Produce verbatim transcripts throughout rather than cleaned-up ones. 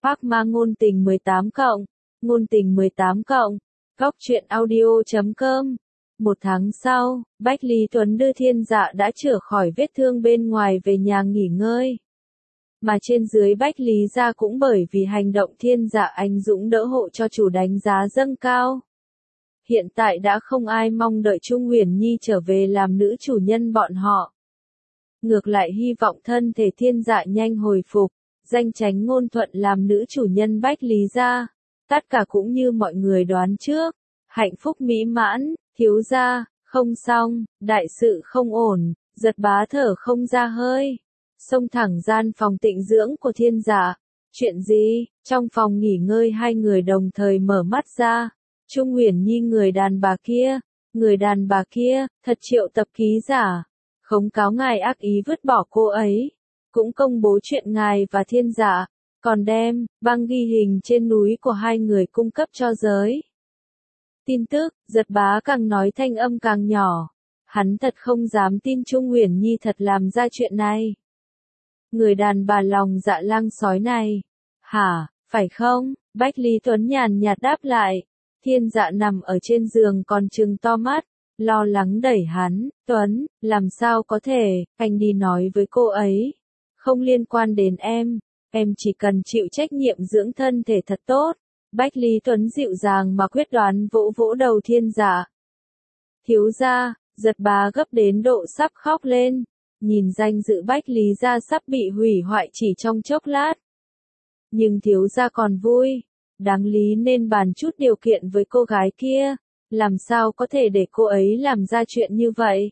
Phác Ma ngôn tình mười tám cộng, ngôn tình mười tám cộng, góc truyện audio chấm com. Một tháng sau, Bách Lý Tuấn đưa Thiên Dạ đã chữa khỏi vết thương bên ngoài về nhà nghỉ ngơi. Mà trên dưới Bách Lý gia cũng bởi vì hành động Thiên Dạ anh dũng đỡ hộ cho chủ đánh giá dâng cao. Hiện tại đã không ai mong đợi Trung Huyền Nhi trở về làm nữ chủ nhân bọn họ. Ngược lại hy vọng thân thể Thiên Dạ nhanh hồi phục, danh chánh ngôn thuận làm nữ chủ nhân Bách Lý gia. Tất cả cũng như mọi người đoán trước. Hạnh phúc mỹ mãn, thiếu gia, không xong, đại sự không ổn, Giật Bá thở không ra hơi. Xông thẳng gian phòng tịnh dưỡng của Thiên Dạ. Chuyện gì? Trong phòng nghỉ ngơi hai người đồng thời mở mắt ra. Trung Huyền Nhi người đàn bà kia, người đàn bà kia, thật triệu tập ký giả. Khống cáo ngài ác ý vứt bỏ cô ấy. Cũng công bố chuyện ngài và Thiên Dạ. Còn đem, băng ghi hình trên núi của hai người cung cấp cho giới. Tin tức, Giật Bá càng nói thanh âm càng nhỏ. Hắn thật không dám tin Trung Huyền Nhi thật làm ra chuyện này. Người đàn bà lòng dạ lang sói này. Hả, phải không? Bách Lý Tuấn nhàn nhạt đáp lại. Thiên Dạ nằm ở trên giường còn trừng to mắt. Lo lắng đẩy hắn. Tuấn, làm sao có thể, anh đi nói với cô ấy. Không liên quan đến em. Em chỉ cần chịu trách nhiệm dưỡng thân thể thật tốt. Bách Lý Tuấn dịu dàng mà quyết đoán vỗ vỗ đầu Thiên Dạ. Thiếu gia, Giật Bá gấp đến độ sắp khóc lên. Nhìn danh dự Bách Lý gia sắp bị hủy hoại chỉ trong chốc lát. Nhưng thiếu gia còn vui. Đáng lý nên bàn chút điều kiện với cô gái kia. Làm sao có thể để cô ấy làm ra chuyện như vậy?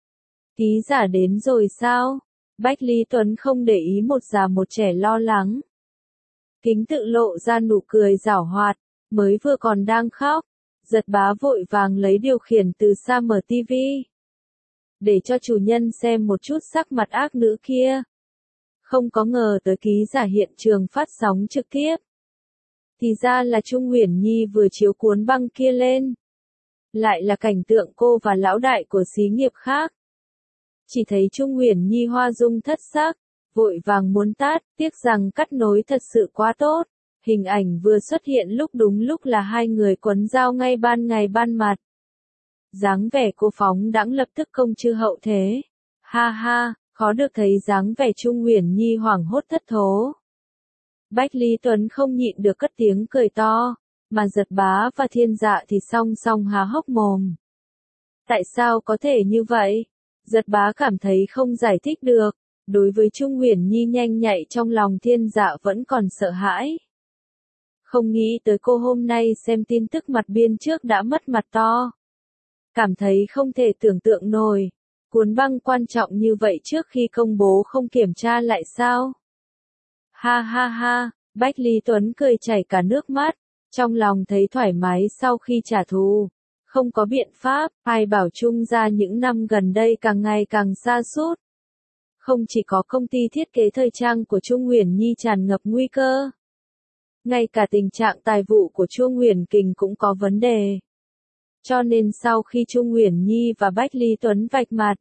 Ký giả đến rồi sao? Bách Lý Tuấn không để ý một già một trẻ lo lắng. Kính tự lộ ra nụ cười giảo hoạt, mới vừa còn đang khóc. Giật Bá vội vàng lấy điều khiển từ xa mở tivi. Để cho chủ nhân xem một chút sắc mặt ác nữ kia. Không có ngờ tới ký giả hiện trường phát sóng trực tiếp. Thì ra là Trung Huyền Nhi vừa chiếu cuốn băng kia lên. Lại là cảnh tượng cô và lão đại của xí nghiệp khác. Chỉ thấy Trung Huyền Nhi hoa dung thất sắc, vội vàng muốn tát, tiếc rằng cắt nối thật sự quá tốt. Hình ảnh vừa xuất hiện lúc đúng lúc là hai người quấn dao ngay ban ngày ban mặt. Dáng vẻ cô phóng đãng lập tức công chư hậu thế. Ha ha, khó được thấy dáng vẻ Trung Huyền Nhi hoảng hốt thất thố. Bách Lý Tuấn không nhịn được cất tiếng cười to, mà Giật Bá và Thiên Dạ thì song song há hốc mồm. Tại sao có thể như vậy? Giật Bá cảm thấy không giải thích được. Đối với Trung Huyền Nhi nhanh nhạy trong lòng Thiên Dạ vẫn còn sợ hãi. Không nghĩ tới cô hôm nay xem tin tức mặt biên trước đã mất mặt to. Cảm thấy không thể tưởng tượng nổi. Cuốn băng quan trọng như vậy trước khi công bố không kiểm tra lại sao? Ha ha ha, Bách Lý Tuấn cười chảy cả nước mắt. Trong lòng thấy thoải mái sau khi trả thù. Không có biện pháp, ai bảo Trung gia những năm gần đây càng ngày càng sa sút. Không chỉ có công ty thiết kế thời trang của Trung Huyền Nhi tràn ngập nguy cơ. Ngay cả tình trạng tài vụ của Trung Huyền Kình cũng có vấn đề. Cho nên sau khi Trung Huyền Nhi và Bách Lý Tuấn vạch mặt,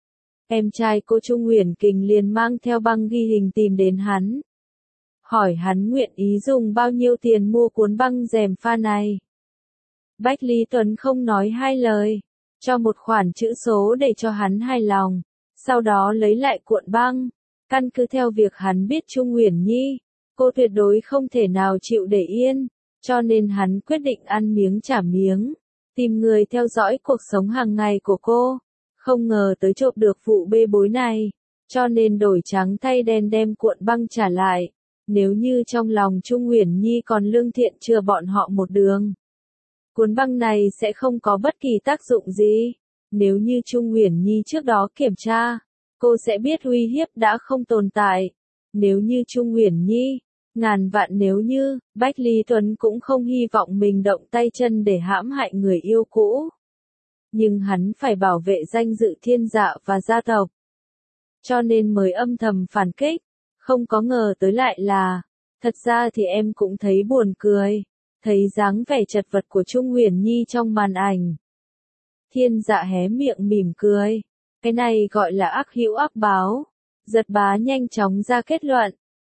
em trai cô Trung Huyền Kình liền mang theo băng ghi hình tìm đến hắn. Hỏi hắn nguyện ý dùng bao nhiêu tiền mua cuốn băng rèm pha này. Bách Lý Tuấn không nói hai lời, cho một khoản chữ số để cho hắn hài lòng. Sau đó lấy lại cuộn băng, căn cứ theo việc hắn biết Trung Huyền Nhi, cô tuyệt đối không thể nào chịu để yên, cho nên hắn quyết định ăn miếng trả miếng, tìm người theo dõi cuộc sống hàng ngày của cô. Không ngờ tới trộm được vụ bê bối này, cho nên đổi trắng thay đen đem cuộn băng trả lại. Nếu như trong lòng Trung Huyền Nhi còn lương thiện chừa bọn họ một đường, cuốn băng này sẽ không có bất kỳ tác dụng gì. Nếu như Trung Huyền Nhi trước đó kiểm tra, cô sẽ biết uy hiếp đã không tồn tại. Nếu như Trung Huyền Nhi, ngàn vạn nếu như, Bách Lý Tuấn cũng không hy vọng mình động tay chân để hãm hại người yêu cũ. Nhưng hắn phải bảo vệ danh dự Thiên Dạ và gia tộc. Cho nên mới âm thầm phản kích, không có ngờ tới lại là, thật ra thì em cũng thấy buồn cười, thấy dáng vẻ chật vật của Trung Huyền Nhi trong màn ảnh. Thiên Dạ hé miệng mỉm cười. Cái này gọi là ác hữu ác báo. Giật Bá nhanh chóng ra kết luận.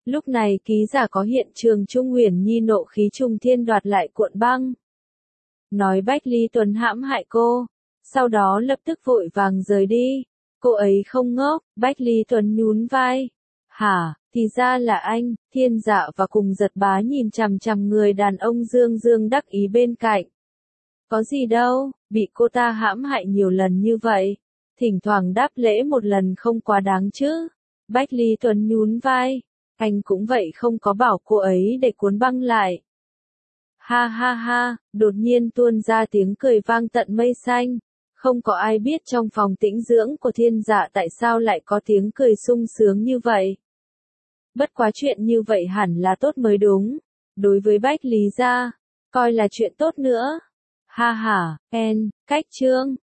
Lúc này ký giả có hiện trường Trung Uyển Nhi nộ khí trùng thiên đoạt lại cuộn băng. Nói Bách Lý Tuấn hãm hại cô, sau đó lập tức vội vàng rời đi. Cô ấy không ngốc, Bách Lý Tuấn nhún vai. Hả, thì ra là anh, Thiên Dạ và cùng Giật Bá nhìn chằm chằm người đàn ông dương dương đắc ý bên cạnh. Có gì đâu, bị cô ta hãm hại nhiều lần như vậy. Thỉnh thoảng đáp lễ một lần không quá đáng chứ. Bách Lý Tuấn nhún vai. Anh cũng vậy không có bảo cô ấy để cuốn băng lại. Ha ha ha, đột nhiên tuôn ra tiếng cười vang tận mây xanh. Không có ai biết trong phòng tĩnh dưỡng của Thiên Dạ tại sao lại có tiếng cười sung sướng như vậy. Bất quá chuyện như vậy hẳn là tốt mới đúng. Đối với Bách Lý gia, coi là chuyện tốt nữa. Ha ha, en, cách chương.